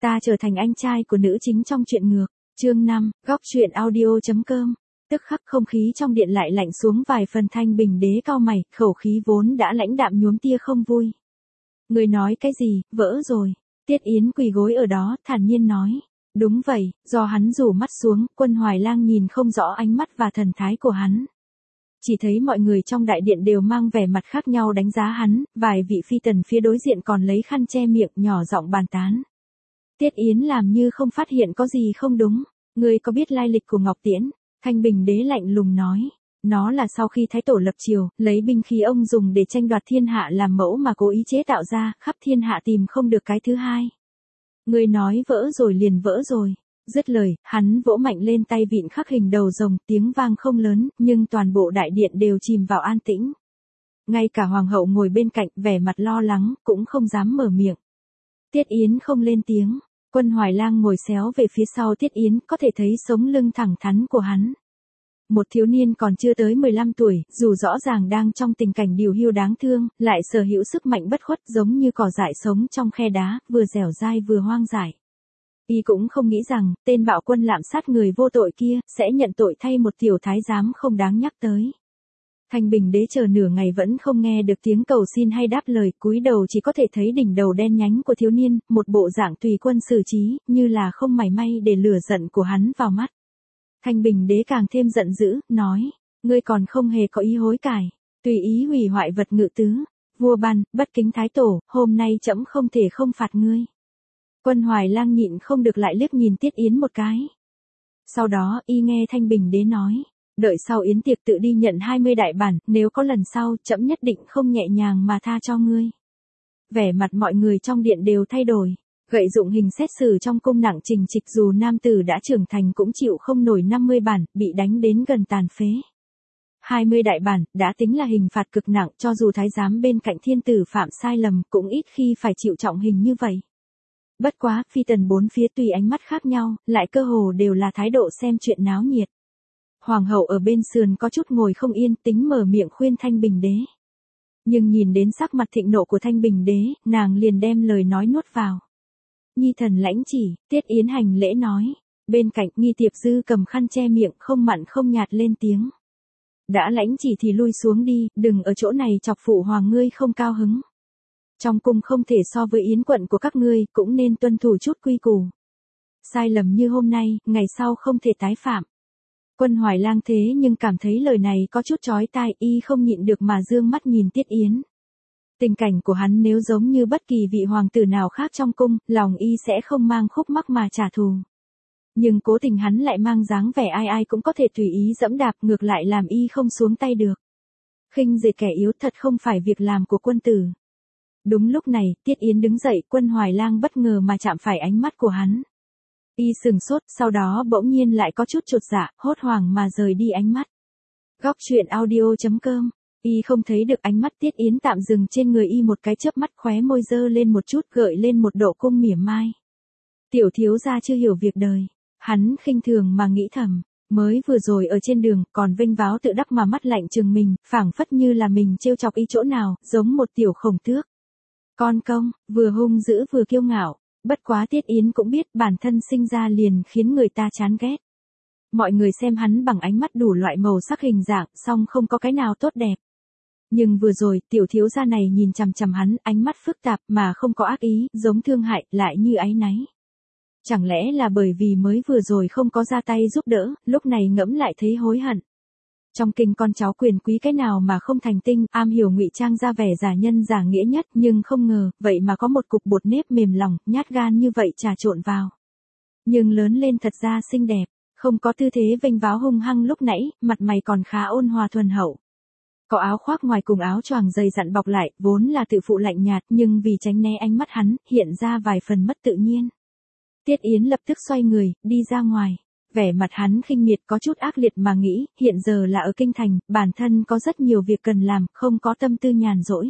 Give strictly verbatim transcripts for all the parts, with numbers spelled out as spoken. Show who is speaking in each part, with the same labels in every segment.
Speaker 1: Ta trở thành anh trai của nữ chính trong truyện ngược. Chương năm, góc truyện audio.com. Tức khắc không khí trong điện lại lạnh xuống vài phần. Thanh Bình Đế cau mày, khẩu khí vốn đã lãnh đạm nhuốm tia không vui. Người nói cái gì, vỡ rồi. Tiết Yến quỳ gối ở đó, thản nhiên nói. Đúng vậy, do hắn rủ mắt xuống, Quân Hoài Lang nhìn không rõ ánh mắt và thần thái của hắn. Chỉ thấy mọi người trong đại điện đều mang vẻ mặt khác nhau đánh giá hắn, vài vị phi tần phía đối diện còn lấy khăn che miệng nhỏ giọng bàn tán. Tiết Yến làm như không phát hiện có gì không đúng. Ngươi có biết lai lịch của Ngọc Tiễn? Thanh Bình Đế lạnh lùng nói. Nó là sau khi Thái Tổ lập triều, lấy binh khí ông dùng để tranh đoạt thiên hạ làm mẫu mà cố ý chế tạo ra, khắp thiên hạ tìm không được cái thứ hai. Ngươi nói vỡ rồi liền vỡ rồi. Dứt lời, hắn vỗ mạnh lên tay vịn khắc hình đầu rồng, tiếng vang không lớn, nhưng toàn bộ đại điện đều chìm vào an tĩnh. Ngay cả hoàng hậu ngồi bên cạnh, vẻ mặt lo lắng, cũng không dám mở miệng. Tiết Yến không lên tiếng. Quân Hoài Lang ngồi xéo về phía sau Tiết Yến, có thể thấy sống lưng thẳng thắn của hắn. Một thiếu niên còn chưa tới mười lăm tuổi, dù rõ ràng đang trong tình cảnh điều hiu đáng thương, lại sở hữu sức mạnh bất khuất giống như cỏ dại sống trong khe đá, vừa dẻo dai vừa hoang dại. Y cũng không nghĩ rằng, tên bạo quân lạm sát người vô tội kia, sẽ nhận tội thay một tiểu thái giám không đáng nhắc tới. Thanh Bình Đế chờ nửa ngày vẫn không nghe được tiếng cầu xin hay đáp lời, cúi đầu chỉ có thể thấy đỉnh đầu đen nhánh của thiếu niên, một bộ dạng tùy quân xử trí, như là không mảy may để lửa giận của hắn vào mắt. Thanh Bình Đế càng thêm giận dữ, nói, ngươi còn không hề có ý hối cải, tùy ý hủy hoại vật ngự tứ, vua ban, bất kính Thái Tổ, hôm nay trẫm không thể không phạt ngươi. Quân Hoài Lang nhịn không được lại liếc nhìn Tiết Yến một cái. Sau đó, y nghe Thanh Bình Đế nói. Đợi sau yến tiệc tự đi nhận hai mươi đại bản, nếu có lần sau, trẫm nhất định không nhẹ nhàng mà tha cho ngươi. Vẻ mặt mọi người trong điện đều thay đổi. Gậy dụng hình xét xử trong cung nặng trình trịch, dù nam tử đã trưởng thành cũng chịu không nổi năm mươi bản, bị đánh đến gần tàn phế. hai mươi đại bản, đã tính là hình phạt cực nặng, cho dù thái giám bên cạnh thiên tử phạm sai lầm, cũng ít khi phải chịu trọng hình như vậy. Bất quá, phi tần bốn phía tùy ánh mắt khác nhau, lại cơ hồ đều là thái độ xem chuyện náo nhiệt. Hoàng hậu ở bên sườn có chút ngồi không yên, tính mở miệng khuyên Thanh Bình Đế. Nhưng nhìn đến sắc mặt thịnh nộ của Thanh Bình Đế, nàng liền đem lời nói nuốt vào. Nhi thần lãnh chỉ, Tiết Yến hành lễ nói. Bên cạnh Nghi Tiệp Dư cầm khăn che miệng, không mặn không nhạt lên tiếng. Đã lãnh chỉ thì lui xuống đi, đừng ở chỗ này chọc phụ hoàng ngươi không cao hứng. Trong cung không thể so với yến quận của các ngươi, cũng nên tuân thủ chút quy củ. Sai lầm như hôm nay, ngày sau không thể tái phạm. Quân Hoài Lang thế nhưng cảm thấy lời này có chút chói tai, y không nhịn được mà dương mắt nhìn Tiết Yến. Tình cảnh của hắn nếu giống như bất kỳ vị hoàng tử nào khác trong cung, lòng y sẽ không mang khúc mắc mà trả thù. Nhưng cố tình hắn lại mang dáng vẻ ai ai cũng có thể tùy ý dẫm đạp, ngược lại làm y không xuống tay được. Khinh dệt kẻ yếu thật không phải việc làm của quân tử. Đúng lúc này, Tiết Yến đứng dậy, Quân Hoài Lang bất ngờ mà chạm phải ánh mắt của hắn. Y sừng sốt, sau đó bỗng nhiên lại có chút chột dạ, hốt hoảng mà rời đi ánh mắt. Góc truyện audio.com. Y không thấy được ánh mắt Tiết Yến tạm dừng trên người y một cái chớp mắt, khóe môi dơ lên một chút, gợi lên một độ cung mỉa mai. Tiểu thiếu gia chưa hiểu việc đời. Hắn khinh thường mà nghĩ thầm, mới vừa rồi ở trên đường, còn vênh váo tự đắc mà mắt lạnh chừng mình, phảng phất như là mình trêu chọc y chỗ nào, giống một tiểu khổng tước. Con công, vừa hung dữ vừa kiêu ngạo. Bất quá Tiết Yến cũng biết bản thân sinh ra liền khiến người ta chán ghét. Mọi người xem hắn bằng ánh mắt đủ loại màu sắc hình dạng, song không có cái nào tốt đẹp. Nhưng vừa rồi, tiểu thiếu gia này nhìn chằm chằm hắn, ánh mắt phức tạp mà không có ác ý, giống thương hại, lại như áy náy. Chẳng lẽ là bởi vì mới vừa rồi không có ra tay giúp đỡ, lúc này ngẫm lại thấy hối hận. Trong kinh con cháu quyền quý cái nào mà không thành tinh, am hiểu ngụy trang ra vẻ giả nhân giả nghĩa nhất, nhưng không ngờ, vậy mà có một cục bột nếp mềm lòng, nhát gan như vậy trà trộn vào. Nhưng lớn lên thật ra xinh đẹp, không có tư thế vênh váo hung hăng lúc nãy, mặt mày còn khá ôn hòa thuần hậu. Có áo khoác ngoài cùng áo choàng dày dặn bọc lại, vốn là tự phụ lạnh nhạt, nhưng vì tránh né ánh mắt hắn, hiện ra vài phần mất tự nhiên. Tiết Yến lập tức xoay người, đi ra ngoài. Vẻ mặt hắn khinh miệt, có chút ác liệt mà nghĩ, hiện giờ là ở kinh thành, bản thân có rất nhiều việc cần làm, không có tâm tư nhàn rỗi.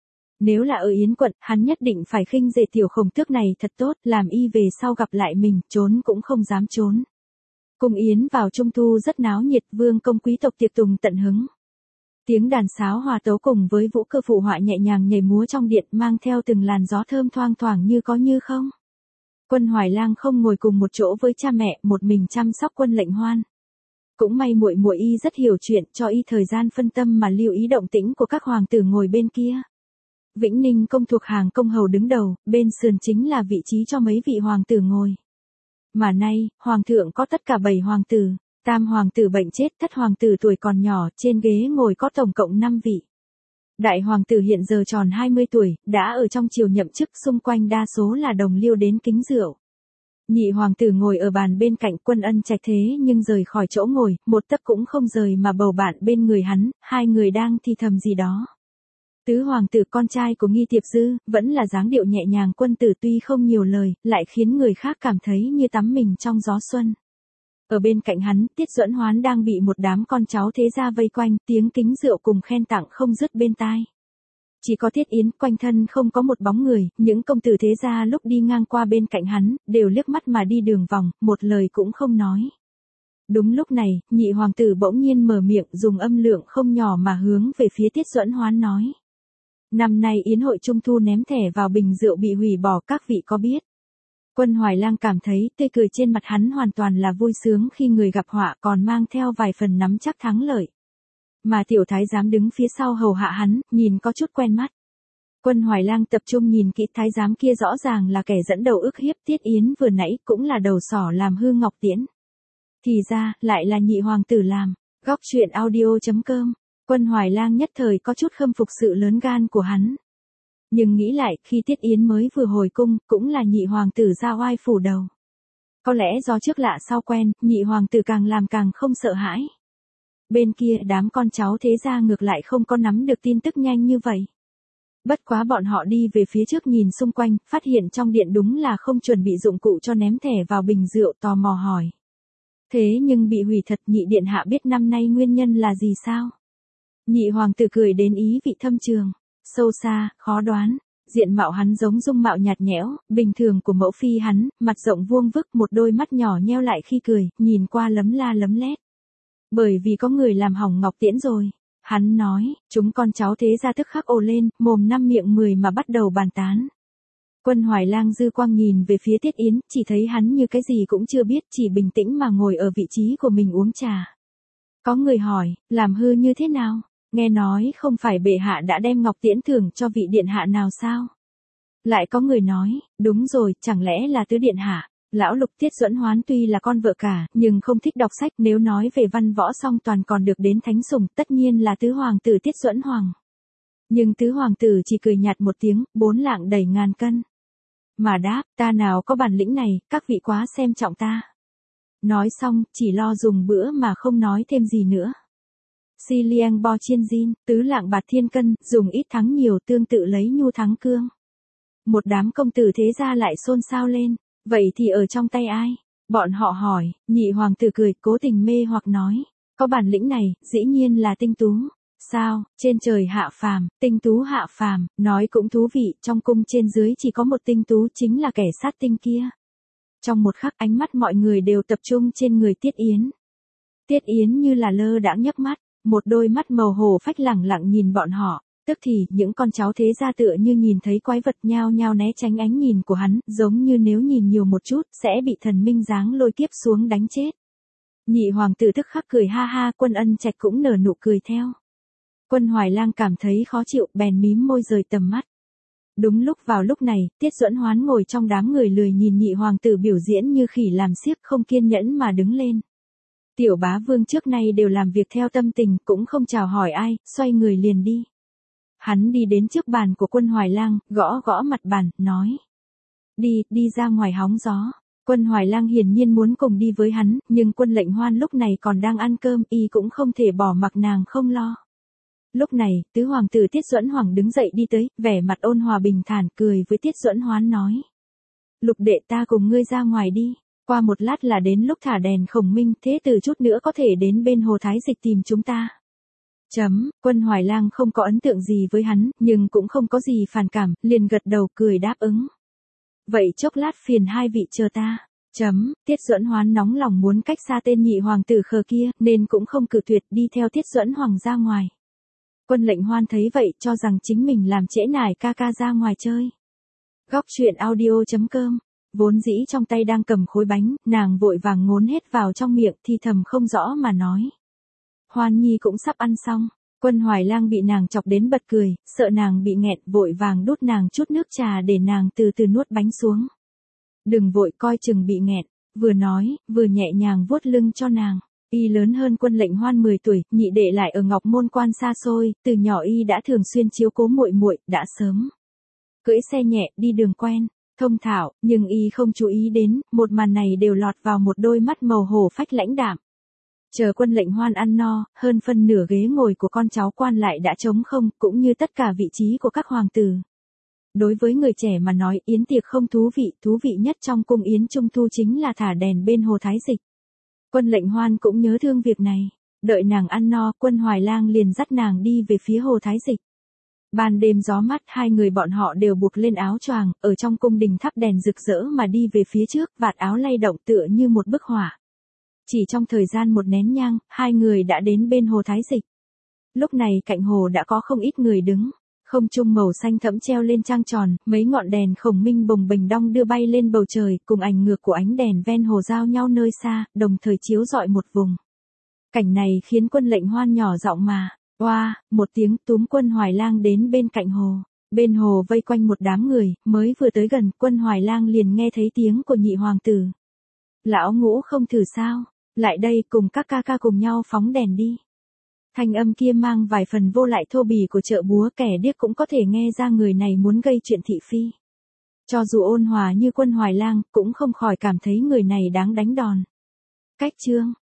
Speaker 1: Nếu là ở Yến quận, hắn nhất định phải khinh dệt tiểu khổng tước này thật tốt, làm y về sau gặp lại mình, trốn cũng không dám trốn. Cung Yến vào trung thu rất náo nhiệt, vương công quý tộc tiệc tùng tận hứng. Tiếng đàn sáo hòa tấu cùng với vũ cơ phụ họa nhẹ nhàng nhảy múa trong điện, mang theo từng làn gió thơm thoang thoảng như có như không. Quân Hoài Lang không ngồi cùng một chỗ với cha mẹ, một mình chăm sóc Quân Lệnh Hoan. Cũng may muội muội y rất hiểu chuyện, cho y thời gian phân tâm mà lưu ý động tĩnh của các hoàng tử ngồi bên kia. Vĩnh Ninh công thuộc hàng công hầu đứng đầu, bên sườn chính là vị trí cho mấy vị hoàng tử ngồi. Mà nay, hoàng thượng có tất cả bảy hoàng tử, tam hoàng tử bệnh chết, thất hoàng tử tuổi còn nhỏ, trên ghế ngồi có tổng cộng năm vị. Đại hoàng tử hiện giờ tròn hai mươi tuổi, đã ở trong triều nhậm chức, xung quanh đa số là đồng liêu đến kính rượu. Nhị hoàng tử ngồi ở bàn bên cạnh Quân Ân Trạch thế nhưng rời khỏi chỗ ngồi, một tấc cũng không rời mà bầu bạn bên người hắn, hai người đang thì thầm gì đó. Tứ hoàng tử con trai của Nghi Tiệp Dư, vẫn là dáng điệu nhẹ nhàng quân tử tuy không nhiều lời, lại khiến người khác cảm thấy như tắm mình trong gió xuân. Ở bên cạnh hắn, Tiết Duẫn Hoán đang bị một đám con cháu thế gia vây quanh, tiếng kính rượu cùng khen tặng không dứt bên tai. Chỉ có Tiết Yến, quanh thân không có một bóng người, những công tử thế gia lúc đi ngang qua bên cạnh hắn, đều liếc mắt mà đi đường vòng, một lời cũng không nói. Đúng lúc này, nhị hoàng tử bỗng nhiên mở miệng dùng âm lượng không nhỏ mà hướng về phía Tiết Duẫn Hoán nói. Năm nay yến hội trung thu ném thẻ vào bình rượu bị hủy bỏ, các vị có biết? Quân Hoài Lang cảm thấy tươi cười trên mặt hắn hoàn toàn là vui sướng khi người gặp họa, còn mang theo vài phần nắm chắc thắng lợi. Mà tiểu thái giám đứng phía sau hầu hạ hắn, nhìn có chút quen mắt. Quân Hoài Lang tập trung nhìn kỹ, thái giám kia rõ ràng là kẻ dẫn đầu ức hiếp Tiết Yến vừa nãy, cũng là đầu sỏ làm hư Ngọc Tiễn. Thì ra, lại là nhị hoàng tử làm. Góc truyện audio chấm com. Quân Hoài Lang nhất thời có chút khâm phục sự lớn gan của hắn. Nhưng nghĩ lại, khi Tiết Yến mới vừa hồi cung, cũng là nhị hoàng tử ra oai phủ đầu. Có lẽ do trước lạ sau quen, nhị hoàng tử càng làm càng không sợ hãi. Bên kia đám con cháu thế gia ngược lại không có nắm được tin tức nhanh như vậy. Bất quá bọn họ đi về phía trước nhìn xung quanh, phát hiện trong điện đúng là không chuẩn bị dụng cụ cho ném thẻ vào bình rượu, tò mò hỏi. Thế nhưng bị hủy thật, nhị điện hạ biết năm nay nguyên nhân là gì sao? Nhị hoàng tử cười đến ý vị thâm trường, sâu xa, khó đoán. Diện mạo hắn giống dung mạo nhạt nhẽo, bình thường của mẫu phi hắn, mặt rộng vuông vức, một đôi mắt nhỏ nheo lại khi cười, nhìn qua lấm la lấm lét. Bởi vì có người làm hỏng Ngọc Tiễn rồi. Hắn nói, chúng con cháu thế gia tức khắc ồ lên, mồm năm miệng mười mà bắt đầu bàn tán. Quân Hoài Lang dư quang nhìn về phía Tiết Yến, chỉ thấy hắn như cái gì cũng chưa biết, chỉ bình tĩnh mà ngồi ở vị trí của mình uống trà. Có người hỏi, làm hư như thế nào? Nghe nói không phải bệ hạ đã đem Ngọc Tiễn thưởng cho vị điện hạ nào sao? Lại có người nói, đúng rồi, chẳng lẽ là tứ điện hạ? Lão Lục Tiết Duẫn Hoán tuy là con vợ cả, nhưng không thích đọc sách, nếu nói về văn võ song toàn còn được đến thánh sủng, tất nhiên là tứ hoàng tử Tiết Duẫn Hoàng. Nhưng tứ hoàng tử chỉ cười nhạt một tiếng, bốn lạng đầy ngàn cân. Mà đáp, ta nào có bản lĩnh này, các vị quá xem trọng ta. Nói xong, chỉ lo dùng bữa mà không nói thêm gì nữa. Si liang bo chiên zin, tứ lạng bạc thiên cân, dùng ít thắng nhiều, tương tự lấy nhu thắng cương. Một đám công tử thế gia lại xôn xao lên, vậy thì ở trong tay ai? Bọn họ hỏi, nhị hoàng tử cười, cố tình mê hoặc nói, có bản lĩnh này, dĩ nhiên là tinh tú. Sao, trên trời hạ phàm, tinh tú hạ phàm, nói cũng thú vị, trong cung trên dưới chỉ có một tinh tú, chính là kẻ sát tinh kia. Trong một khắc, ánh mắt mọi người đều tập trung trên người Tiết Yến. Tiết Yến như là lơ đãng nhấc mắt, một đôi mắt màu hổ phách lẳng lặng nhìn bọn họ, tức thì những con cháu thế gia tựa như nhìn thấy quái vật nhao nhao né tránh ánh nhìn của hắn, giống như nếu nhìn nhiều một chút, sẽ bị thần minh giáng lôi kiếp xuống đánh chết. Nhị hoàng tử tức khắc cười ha ha, Quân Ân Trạch cũng nở nụ cười theo. Quân Hoài Lang cảm thấy khó chịu, bèn mím môi rời tầm mắt. Đúng lúc vào lúc này, Tiết Duẫn Hoán ngồi trong đám người lười nhìn nhị hoàng tử biểu diễn như khỉ làm xiếc, không kiên nhẫn mà đứng lên. Tiểu bá vương trước nay đều làm việc theo tâm tình, cũng không chào hỏi ai, xoay người liền đi. Hắn đi đến trước bàn của Quân Hoài Lang, gõ gõ mặt bàn, nói. Đi, đi ra ngoài hóng gió. Quân Hoài Lang hiển nhiên muốn cùng đi với hắn, nhưng Quân Lệnh Hoan lúc này còn đang ăn cơm, y cũng không thể bỏ mặc nàng không lo. Lúc này, tứ hoàng tử Tiết Duẫn Hoàng đứng dậy đi tới, vẻ mặt ôn hòa bình thản, cười với Tiết Duẫn Hoán nói. Lục đệ, ta cùng ngươi ra ngoài đi. Qua một lát là đến lúc thả đèn khổng minh, thế từ chút nữa có thể đến bên hồ Thái Dịch tìm chúng ta. Chấm, Quân Hoài Lang không có ấn tượng gì với hắn, nhưng cũng không có gì phản cảm, liền gật đầu cười đáp ứng. Vậy chốc lát phiền hai vị chờ ta. Chấm, Tiết Duẫn Hoán nóng lòng muốn cách xa tên nhị hoàng tử khờ kia, nên cũng không cự tuyệt đi theo Tiết Duẫn Hoàng ra ngoài. Quân Lệnh Hoan thấy vậy, cho rằng chính mình làm trễ nải ca ca ra ngoài chơi. Góc truyện audio chấm com Vốn dĩ trong tay đang cầm khối bánh, nàng vội vàng ngốn hết vào trong miệng thì thầm không rõ mà nói. Hoan Nhi cũng sắp ăn xong. Quân Hoài Lang bị nàng chọc đến bật cười, sợ nàng bị nghẹn, vội vàng đút nàng chút nước trà để nàng từ từ nuốt bánh xuống. Đừng vội, coi chừng bị nghẹn, vừa nói, vừa nhẹ nhàng vuốt lưng cho nàng. Y lớn hơn Quân Lệnh Hoan mười tuổi, nhị đệ lại ở Ngọc Môn Quan xa xôi, từ nhỏ y đã thường xuyên chiếu cố muội muội, đã sớm cưỡi xe nhẹ đi đường quen, thông thạo, nhưng y không chú ý đến, một màn này đều lọt vào một đôi mắt màu hổ phách lãnh đạm. Chờ Quân Lệnh Hoan ăn no, hơn phân nửa ghế ngồi của con cháu quan lại đã trống không, cũng như tất cả vị trí của các hoàng tử. Đối với người trẻ mà nói, yến tiệc không thú vị, thú vị nhất trong cung yến trung thu chính là thả đèn bên hồ Thái Dịch. Quân Lệnh Hoan cũng nhớ thương việc này, đợi nàng ăn no, Quân Hoài Lang liền dắt nàng đi về phía hồ Thái Dịch. Ban đêm gió mát, hai người bọn họ đều buộc lên áo choàng, ở trong cung đình thắp đèn rực rỡ mà đi về phía trước, vạt áo lay động tựa như một bức họa. Chỉ trong thời gian một nén nhang, hai người đã đến bên hồ Thái Dịch. Lúc này cạnh hồ đã có không ít người đứng, không trung màu xanh thẫm treo lên trăng tròn, mấy ngọn đèn khổng minh bồng bềnh đong đưa bay lên bầu trời, cùng ảnh ngược của ánh đèn ven hồ giao nhau nơi xa, đồng thời chiếu rọi một vùng. Cảnh này khiến Quân Lệnh Hoan nhỏ giọng mà, oa, một tiếng, túm Quân Hoài Lang đến bên cạnh hồ. Bên hồ vây quanh một đám người, mới vừa tới gần, Quân Hoài Lang liền nghe thấy tiếng của nhị hoàng tử. Lão Ngũ không thử sao? Lại đây, cùng các ca ca cùng nhau phóng đèn đi. Thanh âm kia mang vài phần vô lại thô bỉ của chợ búa, kẻ điếc cũng có thể nghe ra người này muốn gây chuyện thị phi. Cho dù ôn hòa như Quân Hoài Lang, cũng không khỏi cảm thấy người này đáng đánh đòn. Cách chương,